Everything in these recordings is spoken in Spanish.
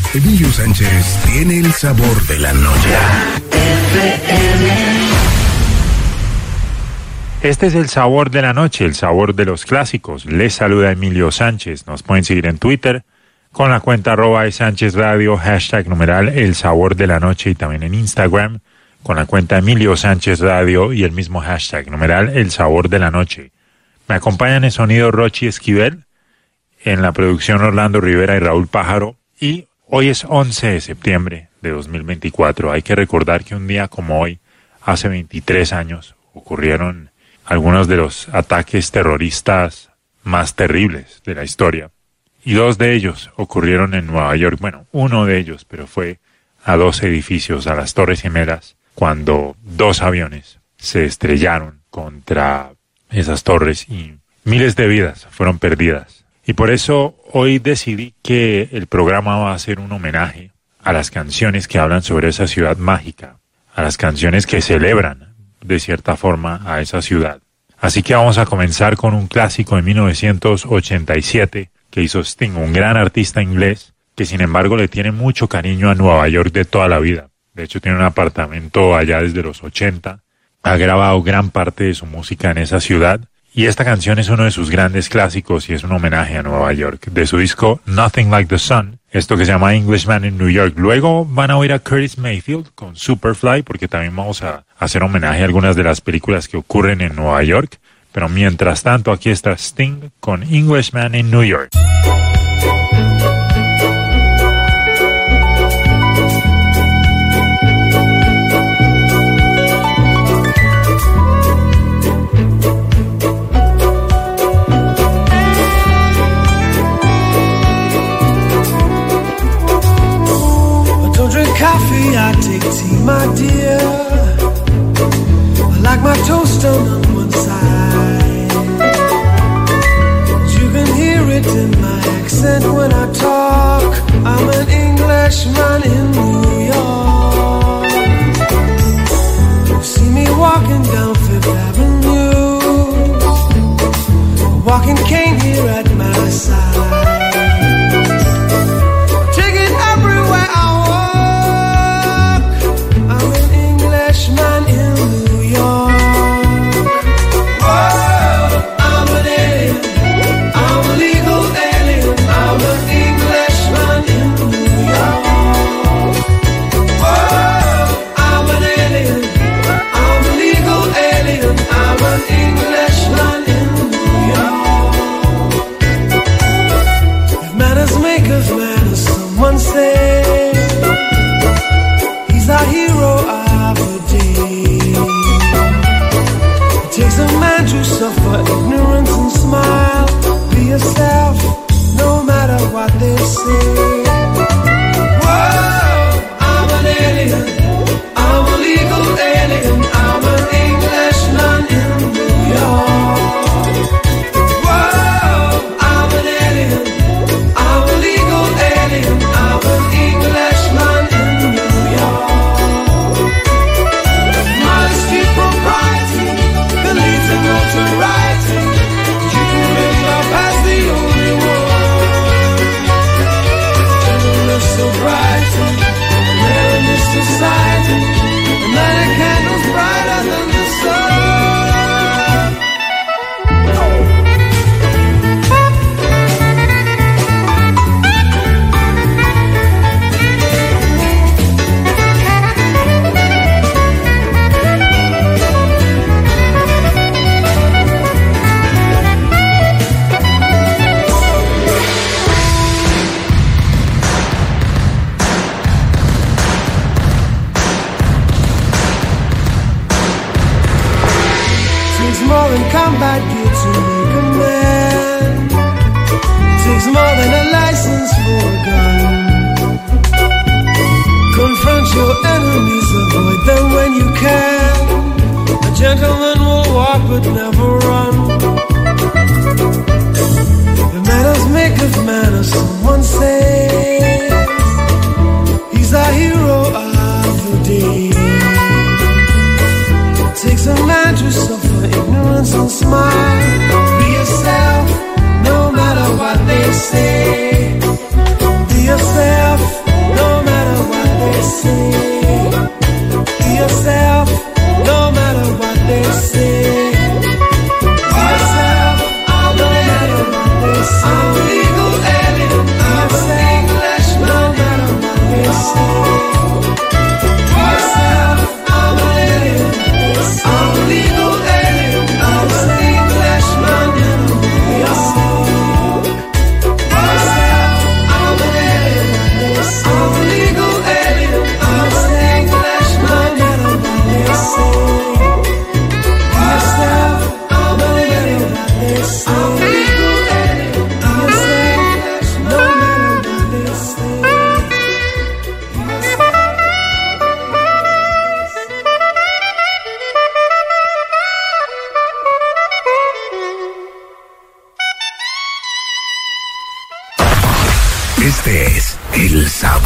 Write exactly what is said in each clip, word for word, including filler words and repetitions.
Emilio Sánchez tiene el sabor de la noche. Este es el sabor de la noche, el sabor de los clásicos. Les saluda Emilio Sánchez. Nos pueden seguir en Twitter con la cuenta arroba de Sánchez Radio, hashtag numeral el sabor de la noche, y también en Instagram con la cuenta Emilio Sánchez Radio y el mismo hashtag numeral el sabor de la noche. Me acompañan en sonido Rochi Esquivel, en la producción Orlando Rivera y Raúl Pájaro, y hoy es once de septiembre de dos mil veinticuatro. Hay que recordar que un día como hoy, hace veintitrés años, ocurrieron algunos de los ataques terroristas más terribles de la historia. Y dos de ellos ocurrieron en Nueva York. Bueno, uno de ellos, pero fue a dos edificios, a las Torres Gemelas, cuando dos aviones se estrellaron contra esas torres y miles de vidas fueron perdidas. Y por eso hoy decidí que el programa va a ser un homenaje a las canciones que hablan sobre esa ciudad mágica, a las canciones que celebran de cierta forma a esa ciudad. Así que vamos a comenzar con un clásico de mil novecientos ochenta y siete que hizo Sting, un gran artista inglés que sin embargo le tiene mucho cariño a Nueva York de toda la vida. De hecho tiene un apartamento allá desde los ochenta, ha grabado gran parte de su música en esa ciudad y esta canción es uno de sus grandes clásicos y es un homenaje a Nueva York. De su disco Nothing Like the Sun, esto que se llama Englishman in New York. Luego van a oír a Curtis Mayfield con Superfly, porque también vamos a hacer homenaje a algunas de las películas que ocurren en Nueva York. Pero mientras tanto, aquí está Sting con Englishman in New York. Coffee, I take tea, my dear. I like my toast on one side. You can hear it in my accent when I talk. I'm an Englishman in New York. You see me walking down Fifth Avenue, a walking cane here at my side. Take it everywhere I man in New York. Whoa, I'm an alien, I'm a legal alien, I'm an Englishman in New York. Whoa, I'm an alien, I'm a legal alien, I'm an Englishman in New York. If manners make us manners, someone say he's our hero. Takes a man to suffer ignorance and smile. Be yourself, no matter what they say. Whoa, I'm an alien, I'm a legal alien, I'm an Englishman in New York. Whoa, I'm an alien, I'm a legal alien, I'm an Englishman in New York. Modesty, propriety, notoriety, you can make love as the only one.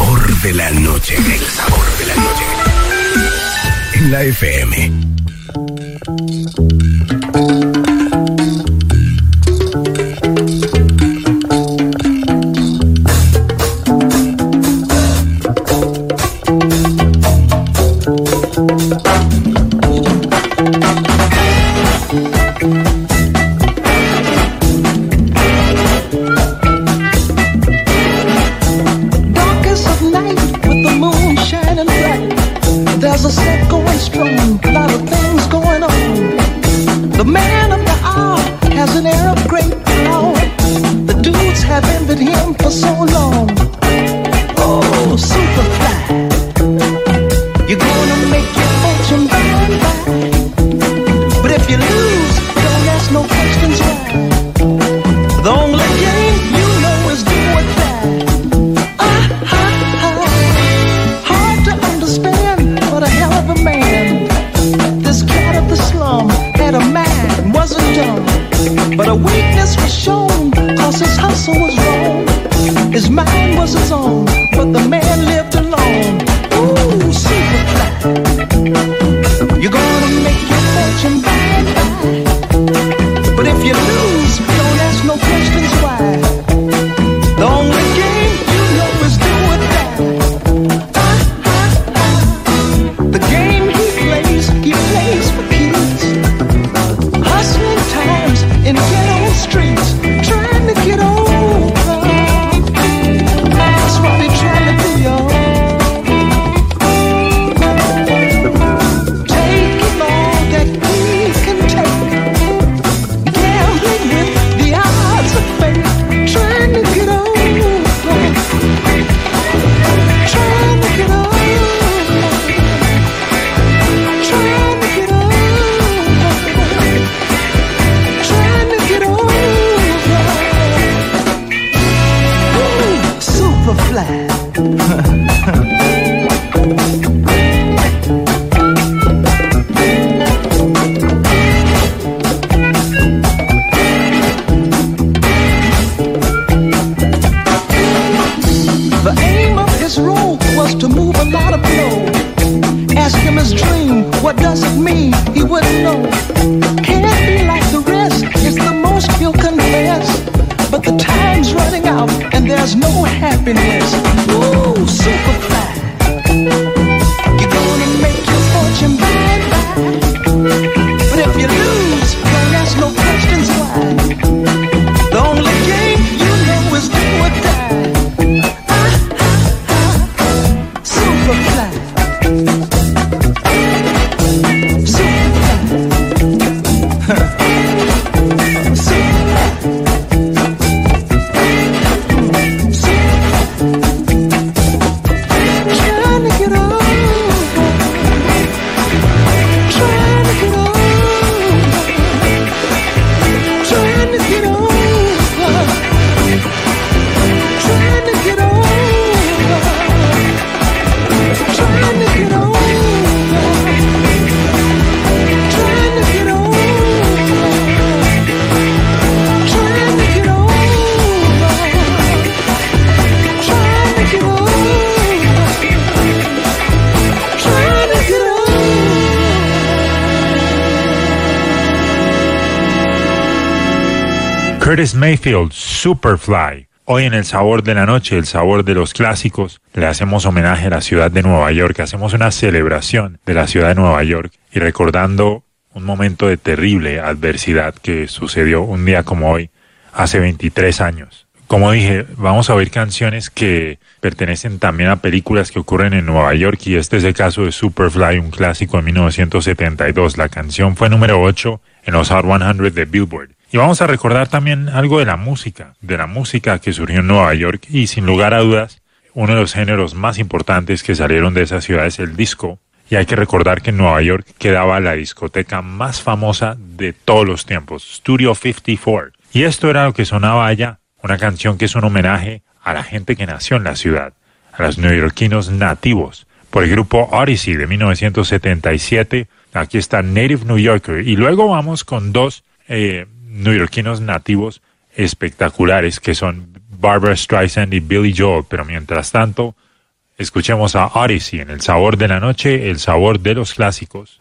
sabor de la noche. El sabor de la noche. En la F M. There's a set going strong, a lot of things going on. The man of the hour has an air of great power. The dudes have envied him for so long. Oh, Superfly, you're gonna make your fortune by and by. But if you lose, don't ask no questions why. The only game you know is do or die. Ah, ah, ah. Hard to understand, but a hell of a man. This cat of the slum had a mind, wasn't dumb, but a weakness was shown, cause his hustle was wrong. His mind was his own, but the man lived alone. Ooh, Superfly, you're gonna make your fortune by and by. But if you lose, don't ask no questions why. The only game you know is do or die. The game he plays, he plays for kids. Hustling times in ghetto streets, trying to get over. That's what they're trying to do, y'all. Taking all that he can take, gambling with the odds of fate, trying to get over, trying to get over. Trying to get over, trying to get over. Ooh, Superfly. The aim of his role was to move a lot of blow. Ask him his dream, what does it mean? He wouldn't know. Can't be like the rest, it's the most he'll confess. But the time's running out and there's no happiness. Ooh, Superfly, you're gonna make your fortune by and by. But if you lose, don't ask no questions why. The only game you know is do or die. Ah, ah, ah. Superfly. Curtis Mayfield, Superfly. Hoy en El Sabor de la Noche, el sabor de los clásicos, le hacemos homenaje a la ciudad de Nueva York, hacemos una celebración de la ciudad de Nueva York y recordando un momento de terrible adversidad que sucedió un día como hoy, hace veintitrés años. Como dije, vamos a oír canciones que pertenecen también a películas que ocurren en Nueva York y este es el caso de Superfly, un clásico de mil novecientos setenta y dos. La canción fue número ocho en los Hot cien de Billboard. Y vamos a recordar también algo de la música, de la música que surgió en Nueva York y sin lugar a dudas, uno de los géneros más importantes que salieron de esa ciudad es el disco. Y hay que recordar que en Nueva York quedaba la discoteca más famosa de todos los tiempos, Studio cincuenta y cuatro. Y esto era lo que sonaba allá, una canción que es un homenaje a la gente que nació en la ciudad, a los neoyorquinos nativos, por el grupo Odyssey de mil novecientos setenta y siete. Aquí está Native New Yorker. Y luego vamos con dos eh, neoyorquinos nativos espectaculares que son Barbra Streisand y Billy Joel. Pero mientras tanto, Escuchemos a Odyssey en El Sabor de la Noche, el sabor de los clásicos.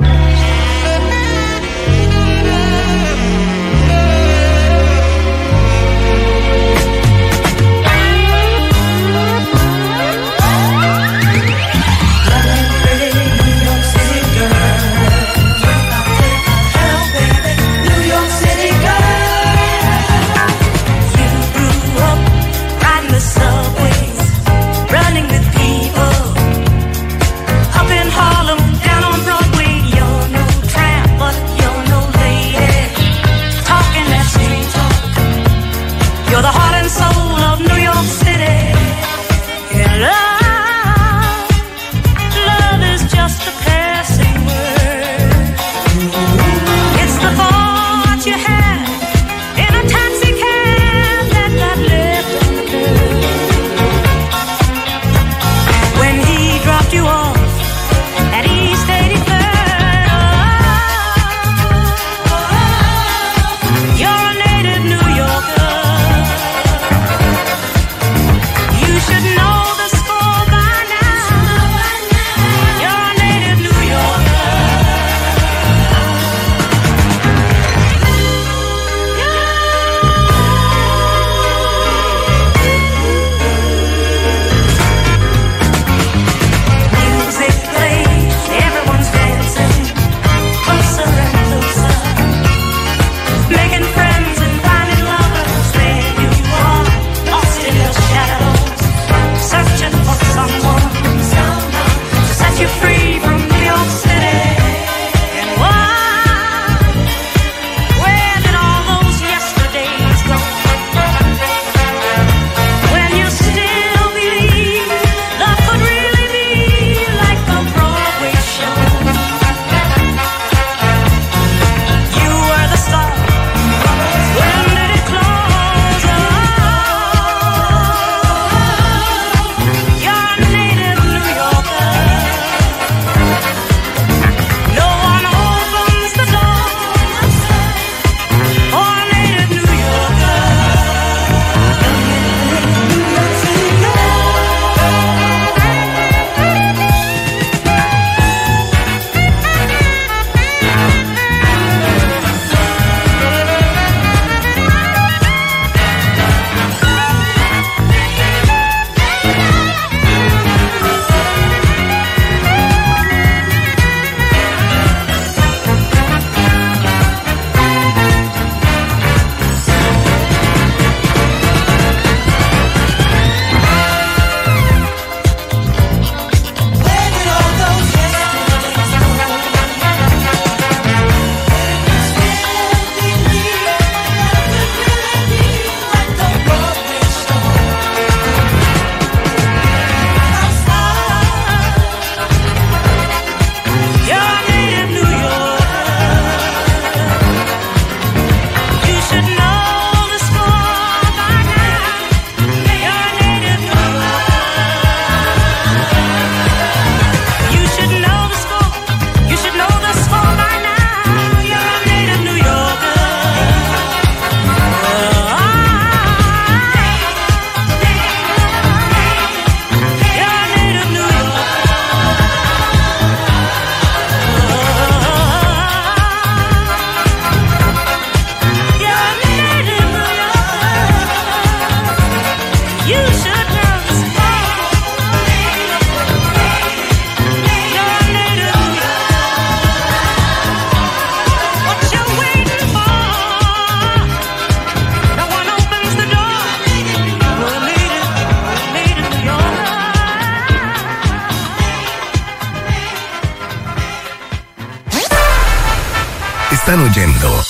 Están oyendo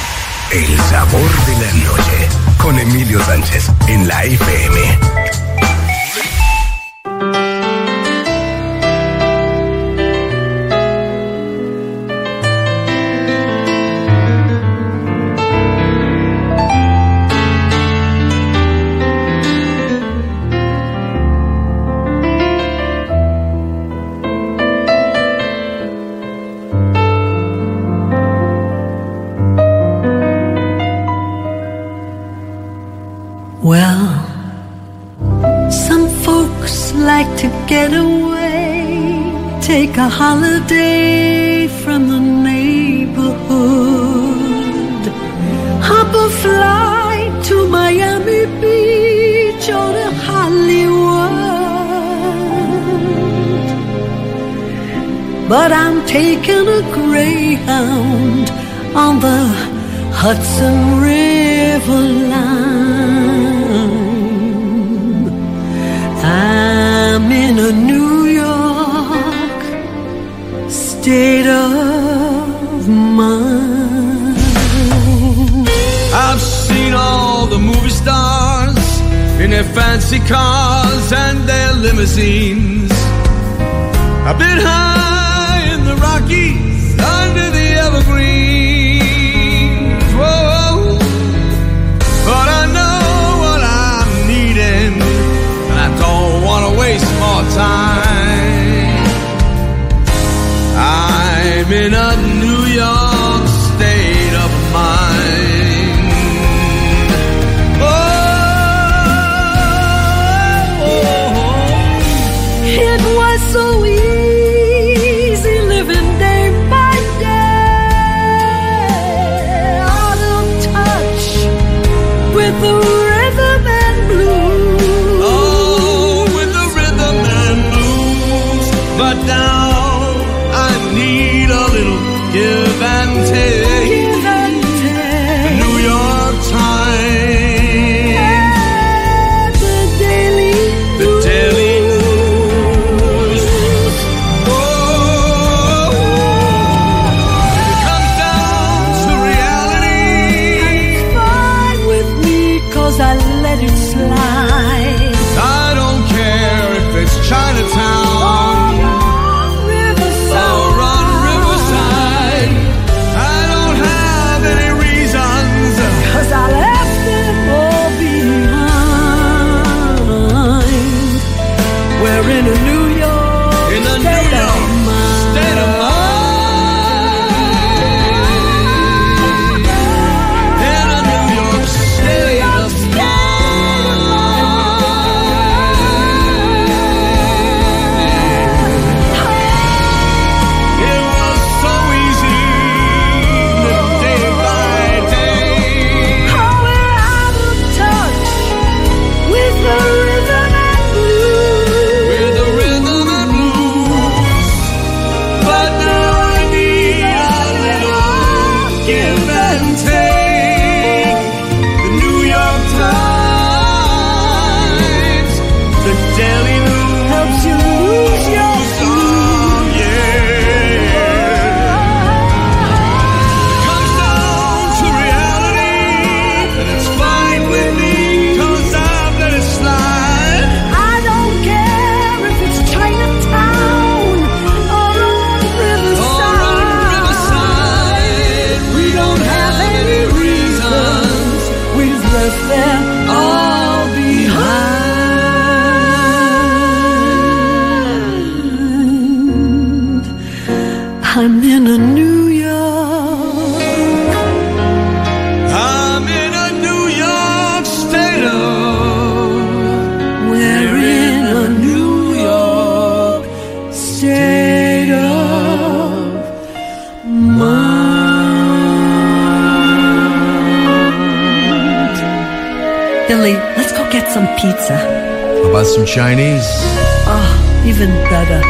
El Sabor de la Noche con Emilio Sánchez en la F M. Well, get away, take a holiday from the neighborhood, hop a flight to Miami Beach or to Hollywood. But I'm taking a Greyhound on the Hudson River line. I'm in a New York state of mind. I've seen all the movie stars in their fancy cars and their limousines. I've been high in the Rockies under the evergreens. Whoa, but I know what I'm needing, and I don't want to waste more time. I'm in a New York state of mind. Oh, oh, oh. It was so easy living day by day, out of touch with the rhythm and blues. Oh, with the rhythm and blues. But now I need a little give and take. Give and take. The New York Times, And the daily the Daily News. Oh, it comes down to reality. It's fine with me, 'cause I let it slide. I don't care if it's Chinatown or on Riverside. I don't have any reasons. 'Cause I left it all behind. We're in a New York In a New state York of mind. state of mind. In a New York state of mind. It was so easy, day by day. Oh, we're out of touch with the rhythm and blues. With the rhythm and blues. But now I need a little give and take. The New York Times, the Daily News. Helps you lose your Oh, yeah. Comes down to reality, and it's fine with me, 'cause I've let it slide. I don't care if it's Chinatown or on Riverside. Or on Riverside, we don't have any reasons. We've left them all behind. I'm in a New York. I'm in a New York state of. We're in a New York state of mind. Billy, let's go get some pizza. How about some Chinese? Oh, even better.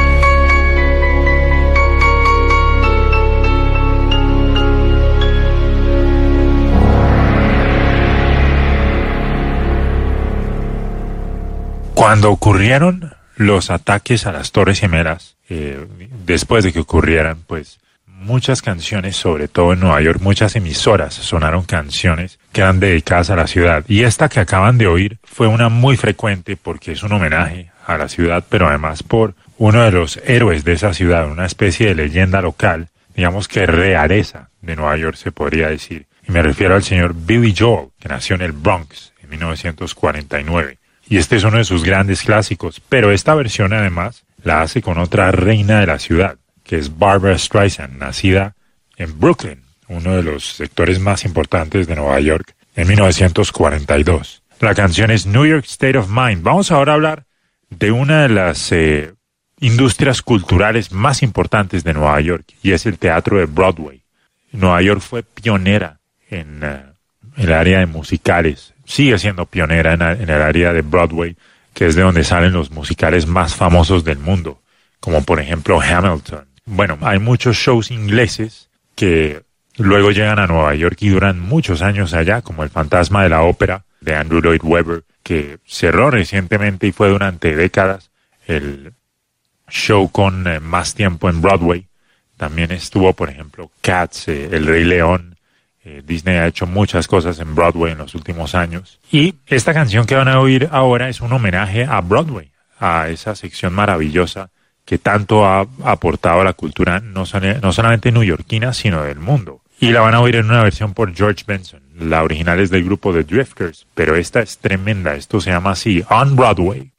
Cuando ocurrieron los ataques a las Torres Gemelas, eh, después de que ocurrieran, pues muchas canciones, sobre todo en Nueva York, muchas emisoras sonaron canciones que eran dedicadas a la ciudad. Y esta que acaban de oír fue una muy frecuente porque es un homenaje a la ciudad, pero además por uno de los héroes de esa ciudad, una especie de leyenda local, digamos que realeza de Nueva York se podría decir. Y me refiero al señor Billy Joel, que nació en el Bronx en mil novecientos cuarenta y nueve. Y este es uno de sus grandes clásicos, pero esta versión además la hace con otra reina de la ciudad, que es Barbra Streisand, nacida en Brooklyn, uno de los sectores más importantes de Nueva York, en mil novecientos cuarenta y dos. La canción es New York State of Mind. Vamos ahora a hablar de una de las eh, industrias culturales más importantes de Nueva York, y es el teatro de Broadway. Nueva York fue pionera en uh, el área de musicales, sigue siendo pionera en, en el área de Broadway, que es de donde salen los musicales más famosos del mundo, como por ejemplo Hamilton. Bueno, hay muchos shows ingleses que luego llegan a Nueva York y duran muchos años allá, como El Fantasma de la Ópera de Andrew Lloyd Webber, que cerró recientemente y fue durante décadas el show con eh, más tiempo en Broadway. También estuvo, por ejemplo, Cats, eh, El Rey León. Eh, Disney ha hecho muchas cosas en Broadway en los últimos años. Y esta canción que van a oír ahora es un homenaje a Broadway, a esa sección maravillosa que tanto ha aportado a la cultura no, son, no solamente neoyorquina, sino del mundo. Y la van a oír en una versión por George Benson. La original es del grupo The Drifters, pero esta es tremenda. Esto se llama así, On Broadway.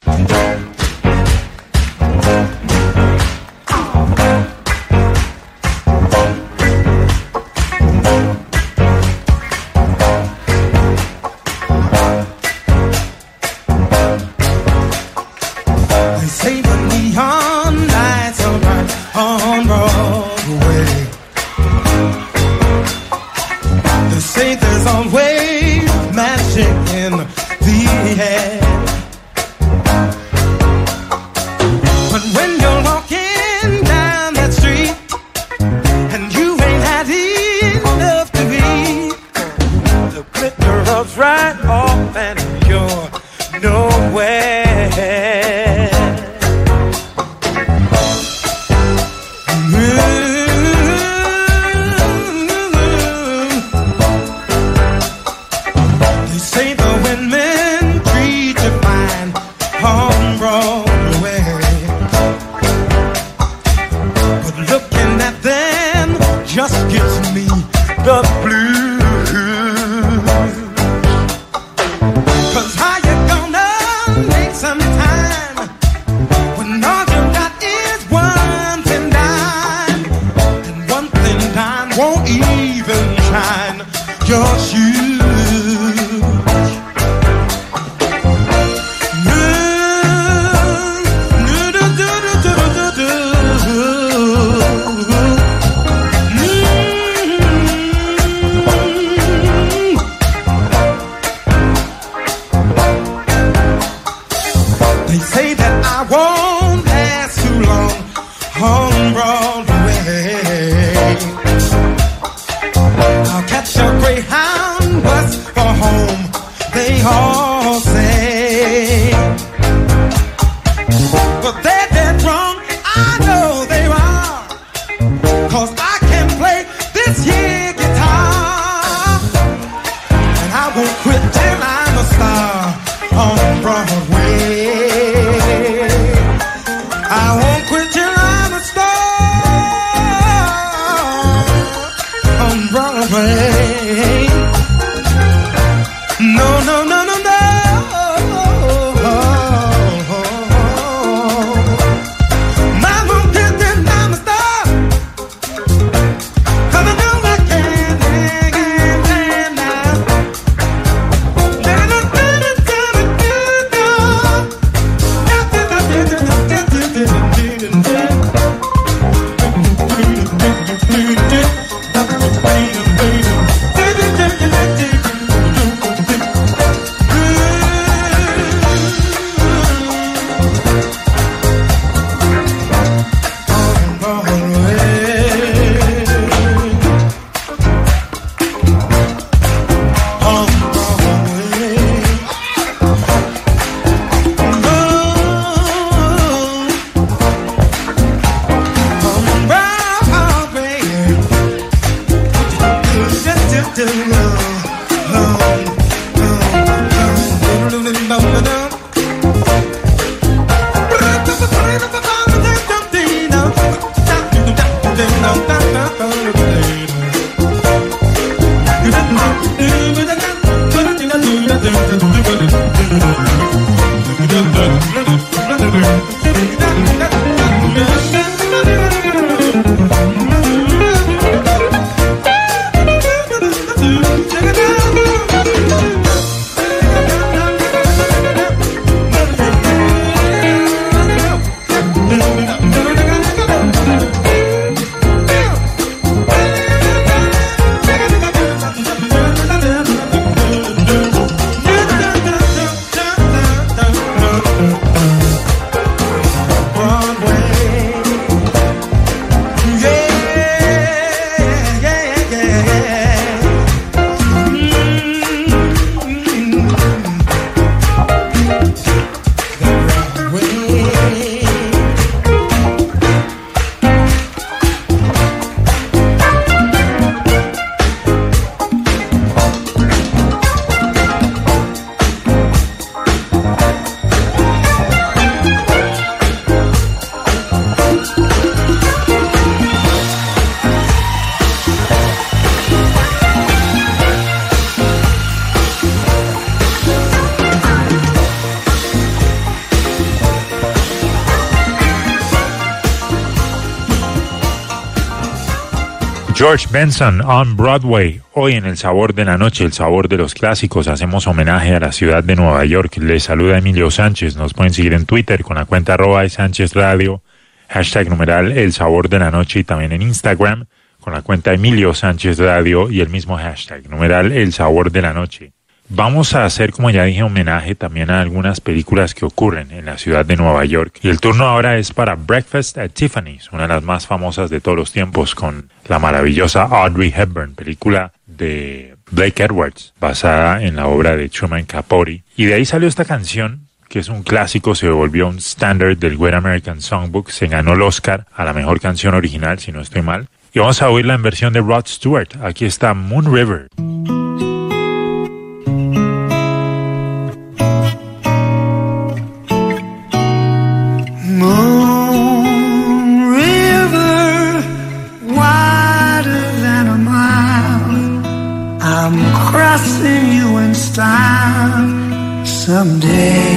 George Benson on Broadway. Hoy en El Sabor de la Noche, el sabor de los clásicos, hacemos homenaje a la ciudad de Nueva York. Les saluda Emilio Sánchez. Nos pueden seguir en Twitter con la cuenta arroba Sánchez Radio, hashtag numeral El Sabor de la Noche, y también en Instagram con la cuenta Emilio Sánchez Radio y el mismo hashtag numeral El Sabor de la Noche. Vamos a hacer, como ya dije, homenaje también a algunas películas que ocurren en la ciudad de Nueva York. Y el turno ahora es para Breakfast at Tiffany's, una de las más famosas de todos los tiempos, con la maravillosa Audrey Hepburn, película de Blake Edwards, basada en la obra de Truman Capote. Y de ahí salió esta canción, que es un clásico, se volvió un standard del Great American Songbook, se ganó el Oscar a la mejor canción original, si no estoy mal. Y vamos a oírla en versión de Rod Stewart. Aquí está Moon River. Moon River, wider than a mile, I'm crossing you in style someday.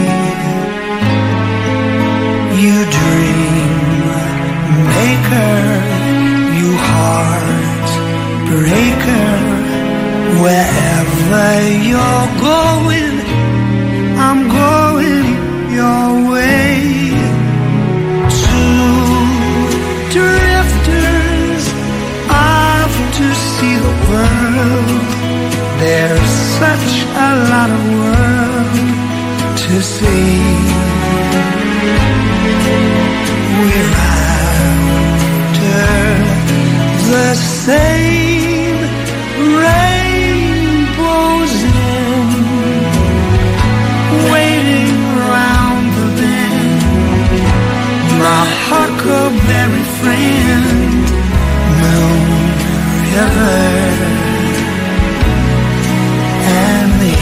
You dream maker, you heart breaker, wherever you're going, I'm going your way. Drifters off to see the world. There's such a lot of world to see. We're after the same rainbows in, waiting round the bend. My huckleberry friend, Moon River, and me.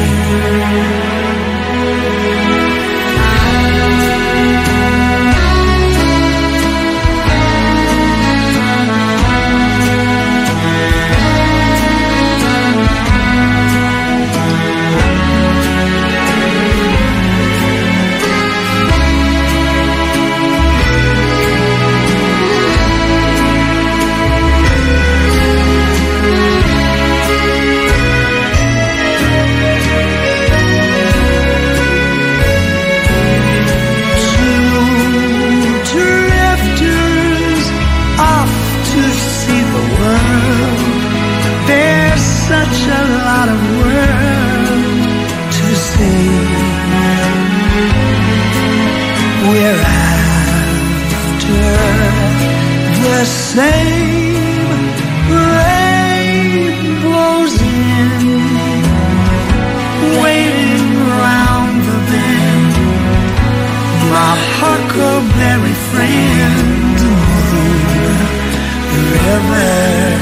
Such a lot of world to see. We're after the same rainbows in, waiting round the bend. My huckleberry friend, Moon River.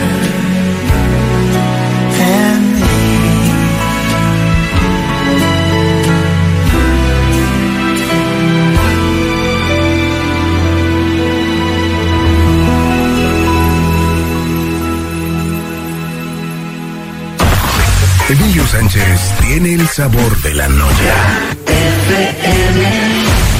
Emilio Sánchez tiene el sabor de la noche. F M.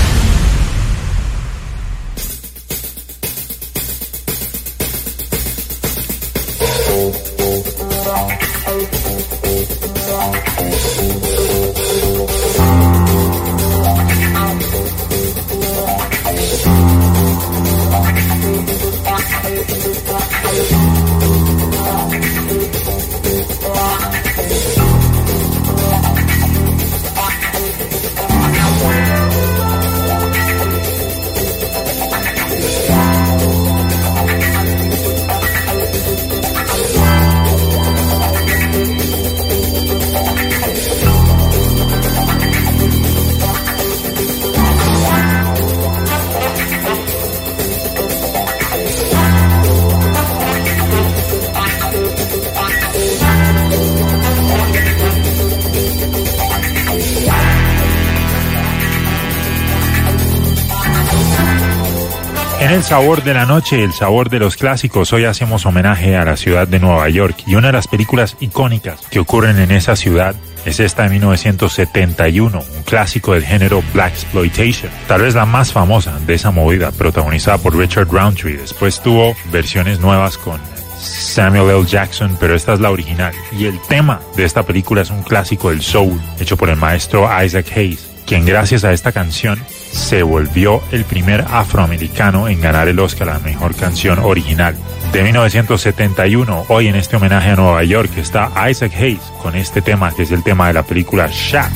En el sabor de la noche, el sabor de los clásicos, hoy hacemos homenaje a la ciudad de Nueva York, y una de las películas icónicas que ocurren en esa ciudad es esta de mil novecientos setenta y uno, un clásico del género Blaxploitation, tal vez la más famosa de esa movida, protagonizada por Richard Roundtree. Después tuvo versiones nuevas con Samuel L. Jackson, pero esta es la original. Y el tema de esta película es un clásico del soul, hecho por el maestro Isaac Hayes, quien gracias a esta canción se volvió el primer afroamericano en ganar el Oscar a la mejor canción original. De mil novecientos setenta y uno, hoy en este homenaje a Nueva York está Isaac Hayes con este tema que es el tema de la película Shaq.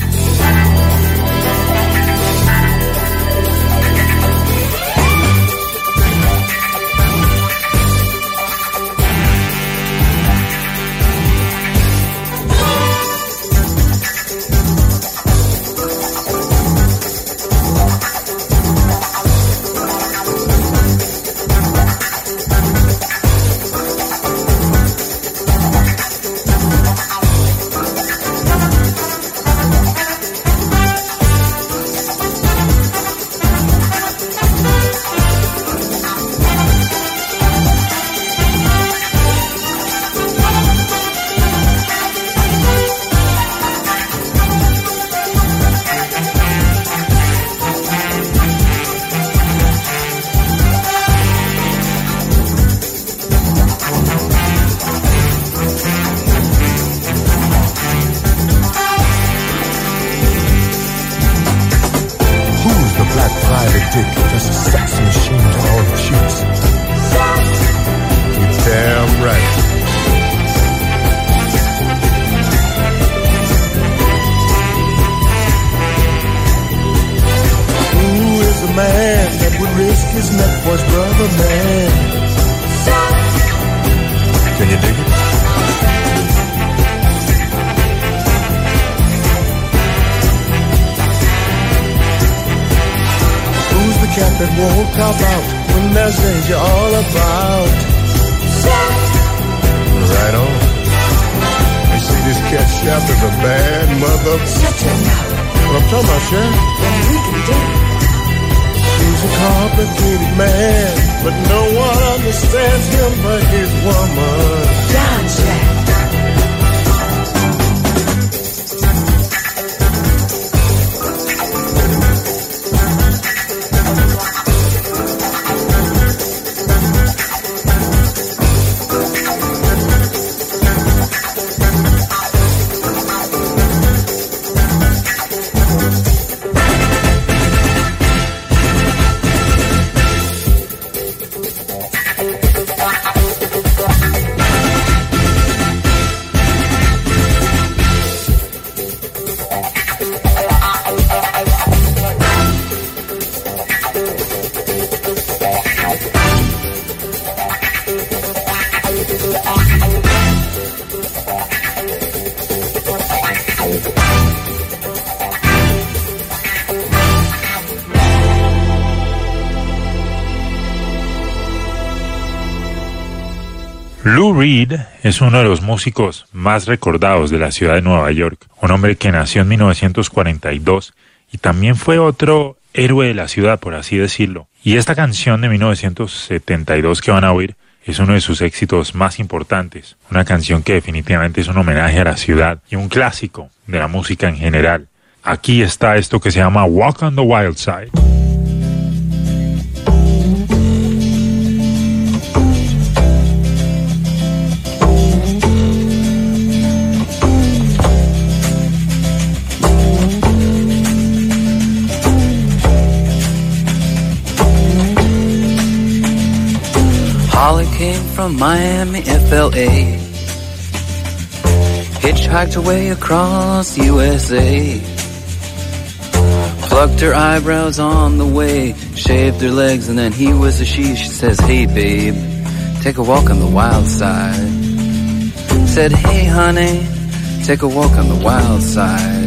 Lou Reed es uno de los músicos más recordados de la ciudad de Nueva York, un hombre que nació en mil novecientos cuarenta y dos y también fue otro héroe de la ciudad, por así decirlo. Y esta canción de mil novecientos setenta y dos que van a oír es uno de sus éxitos más importantes, una canción que definitivamente es un homenaje a la ciudad y un clásico de la música en general. Aquí está esto que se llama Walk on the Wild Side. Holly came from Miami, F L A, hitchhiked her way across U S A, plucked her eyebrows on the way, shaved her legs, and then he was a she. She says, hey babe, take a walk on the wild side. Said, hey honey, take a walk on the wild side.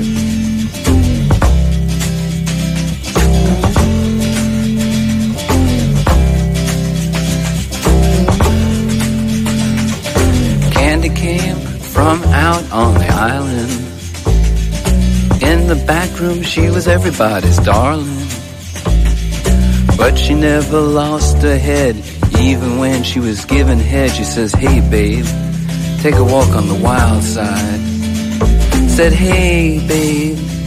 Candy came from out on the island. In the back room she was everybody's darling, but she never lost her head. Even when she was giving head, she says, hey babe, take a walk on the wild side. Said, hey babe,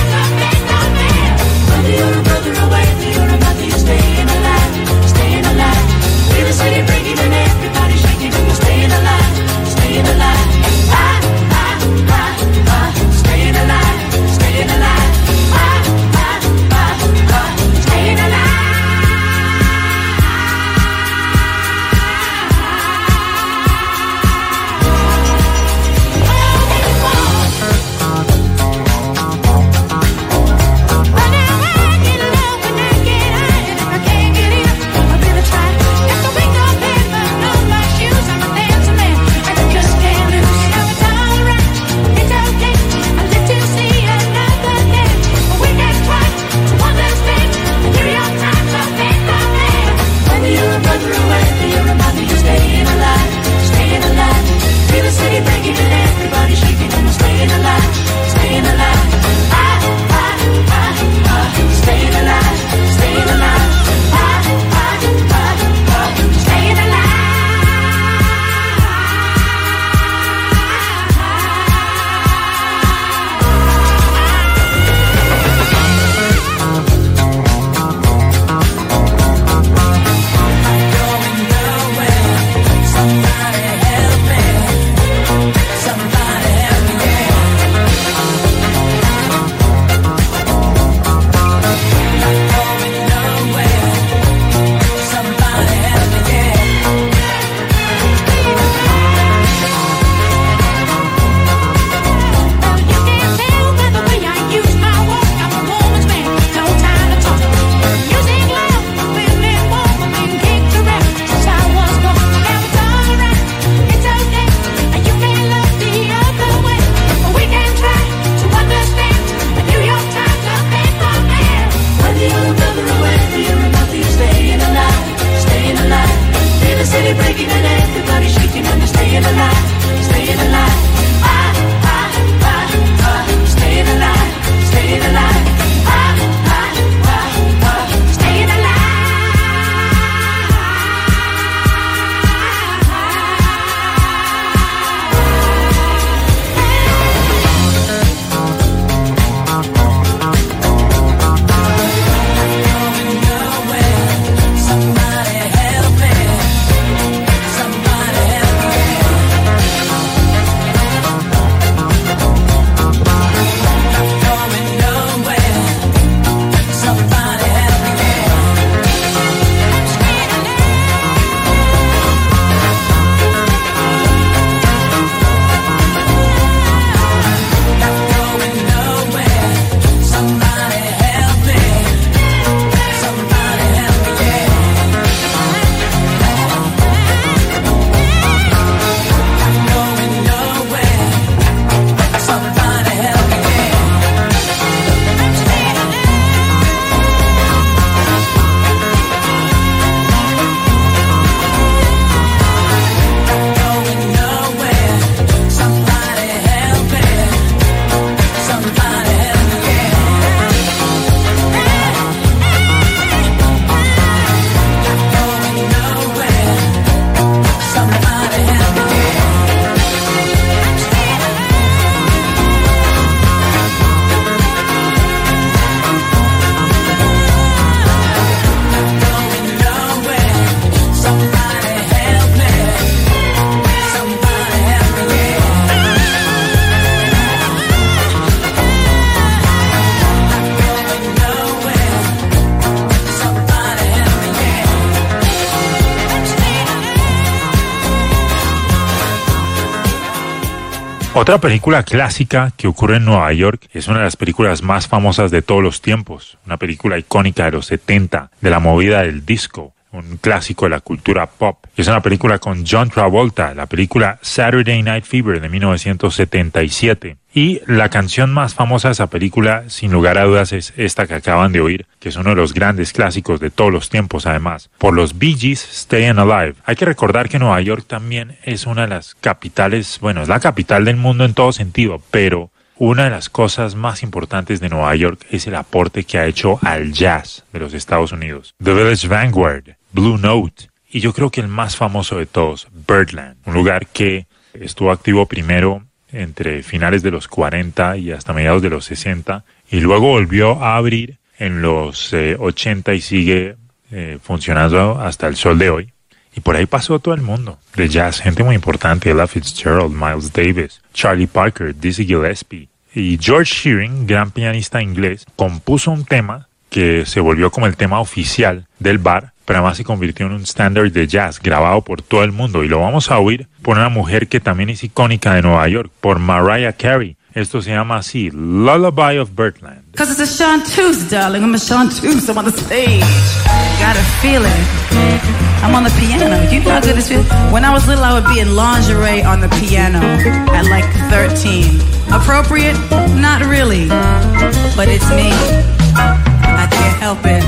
Otra película clásica que ocurre en Nueva York es una de las películas más famosas de todos los tiempos, una película icónica de los setenta, de la movida del disco, un clásico de la cultura pop. Es una película con John Travolta, la película Saturday Night Fever de mil novecientos setenta y siete. Y la canción más famosa de esa película, sin lugar a dudas, es esta que acaban de oír, que es uno de los grandes clásicos de todos los tiempos, además, por los Bee Gees, Stayin' Alive. Hay que recordar que Nueva York también es una de las capitales, bueno, es la capital del mundo en todo sentido, pero una de las cosas más importantes de Nueva York es el aporte que ha hecho al jazz de los Estados Unidos. The Village Vanguard, Blue Note, y yo creo que el más famoso de todos, Birdland, un lugar que estuvo activo primero entre finales de los cuarenta y hasta mediados de los sesenta, y luego volvió a abrir en los eh, ochenta y sigue eh, funcionando hasta el sol de hoy. Y por ahí pasó todo el mundo de jazz, gente muy importante, Ella Fitzgerald, Miles Davis, Charlie Parker, Dizzy Gillespie. Y George Shearing, gran pianista inglés, compuso un tema que se volvió como el tema oficial del bar, pero además se convirtió en un estándar de jazz grabado por todo el mundo. Y lo vamos a oír por una mujer que también es icónica de Nueva York, por Mariah Carey. Esto se llama así, Lullaby of Birdland. Cause it's a chanteuse, darling. I'm a chanteuse. I'm on the stage. Got a feeling. I'm on the piano. You know how good this feels? When I was little, I would be in lingerie on the piano at like thirteen. Appropriate? Not really. But it's me. I can't help it.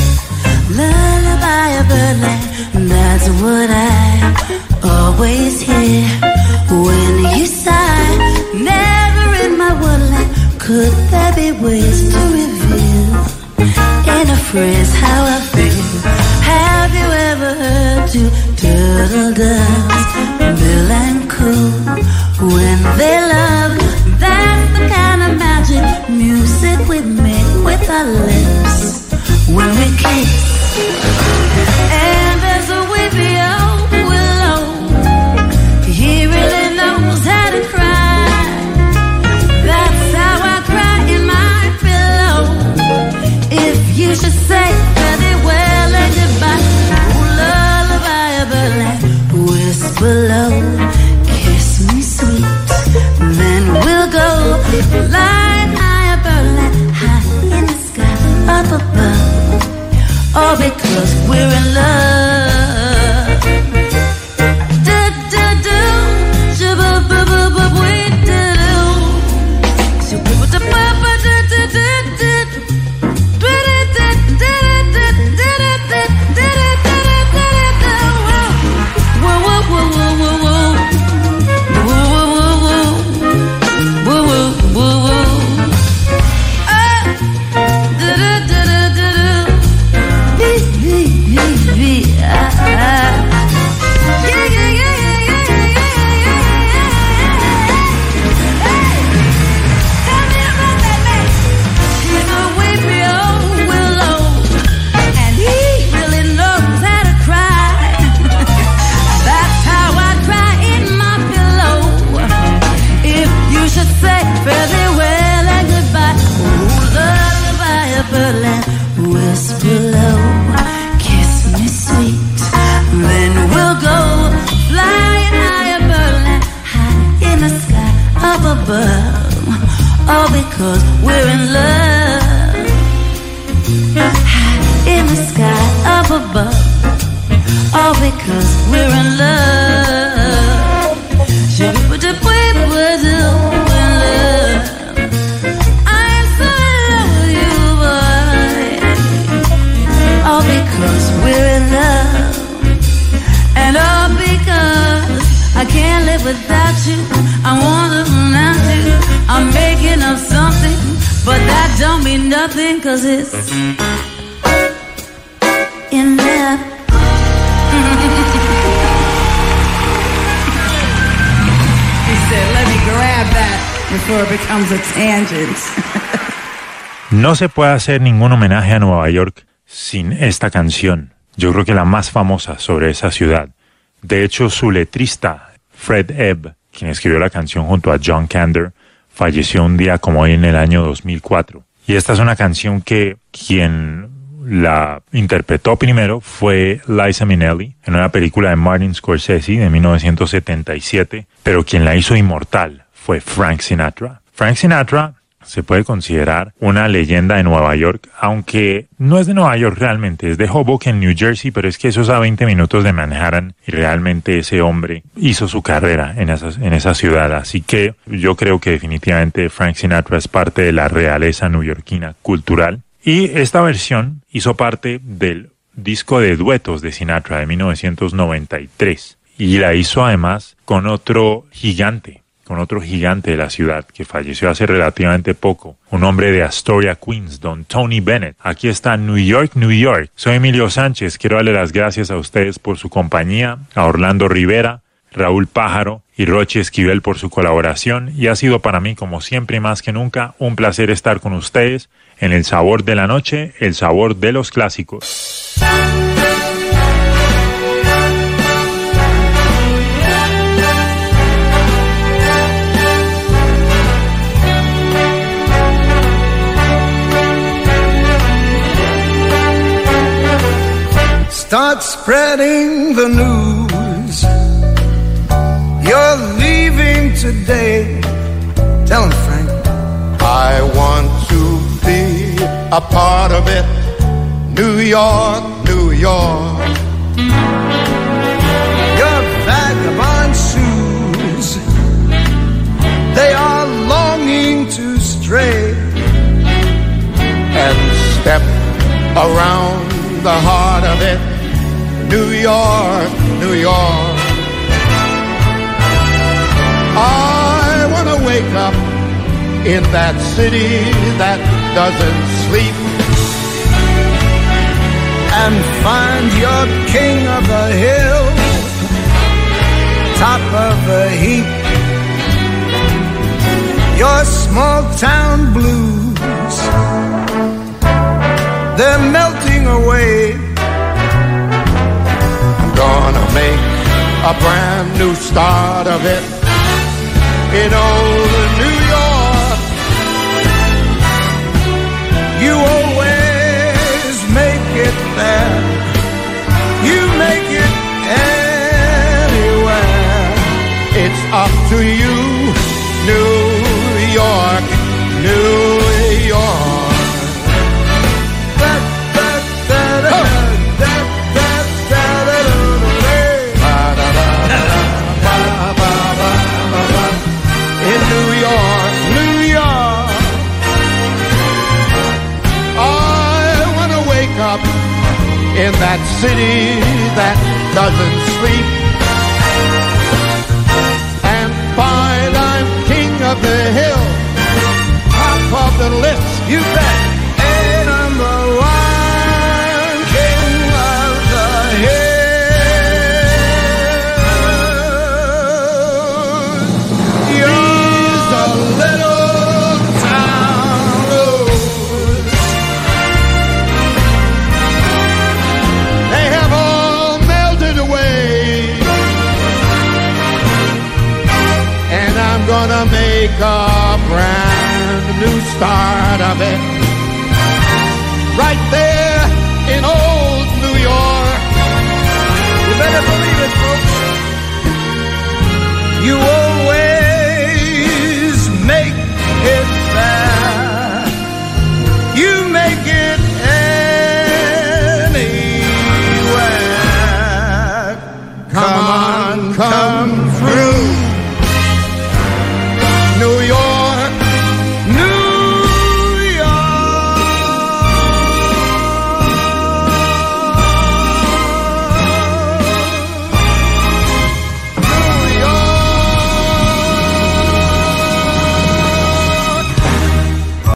Lullaby of Birdland, that's what I always hear when you sigh. Never in my wonderland could there be ways to reveal in a phrase how I feel. Have you ever heard two turtle doves, Bill and Coo, when they love? That's the kind of magic music we make with our lips when we kiss. And there's a weepy old willow, he really knows how to cry. That's how I cry in my pillow. If you should say very well and goodbye, oh, lullaby of Birdland, whisper low, kiss me sweet, then we'll go flying high above Birdland, high in the sky up above. All because we're in love. Do do do, shabba ba ba ba, we do do. So we put the ba ba do do do do, do do do do do do do do do. Whoa whoa whoa whoa whoa whoa, whoa whoa whoa whoa, whoa whoa whoa. Ah, do do do do do do. All because we're in love. High in the sky up above. All because we're in love. Should we put the way we're in love? I'm so in love with you, boy. All because we're in love. And all because I can't live without you. I want to now you. I'm making up something, but that don't mean nothing, cause it's in there. He said, let me grab that before it becomes a tangent. No se puede hacer ningún homenaje a Nueva York sin esta canción. Yo creo que la más famosa sobre esa ciudad. De hecho, su letrista, Fred Ebb, quien escribió la canción junto a John Kander, falleció un día como hoy en el año dos mil cuatro. Y esta es una canción que quien la interpretó primero fue Liza Minnelli en una película de Martin Scorsese de mil novecientos setenta y siete, pero quien la hizo inmortal fue Frank Sinatra. Frank Sinatra se puede considerar una leyenda de Nueva York, aunque no es de Nueva York realmente, es de Hoboken, New Jersey, pero es que eso es a veinte minutos de Manhattan y realmente ese hombre hizo su carrera en esa, en esa ciudad. Así que yo creo que definitivamente Frank Sinatra es parte de la realeza neoyorquina cultural. Y esta versión hizo parte del disco de duetos de Sinatra de mil novecientos noventa y tres y la hizo además con otro gigante, con otro gigante de la ciudad que falleció hace relativamente poco, un hombre de Astoria, Queens, don Tony Bennett. Aquí está New York, New York. Soy Emilio Sánchez, quiero darle las gracias a ustedes por su compañía, a Orlando Rivera, Raúl Pájaro y Rochi Esquivel por su colaboración, y ha sido para mí, como siempre y más que nunca, un placer estar con ustedes en El Sabor de la Noche, el sabor de los clásicos. Start spreading the news. You're leaving today. Tell him, Frank. I want to be a part of it. New York, New York. Your vagabond shoes, they are longing to stray and step around the heart of it. New York, New York. I want to wake up in that city that doesn't sleep and find your king of the hill, top of the heap. Your small town blues, they're melting away. I'm gonna make a brand new start of it in old New York. You always make it there. You make it anywhere. It's up to you, New York, New York. In that city that doesn't sleep and find I'm king of the hill, top of the list, you bet. A number one king of the hill. You're a little town blues. Gonna make a brand new start of it right there in old New York. You better believe it, folks. You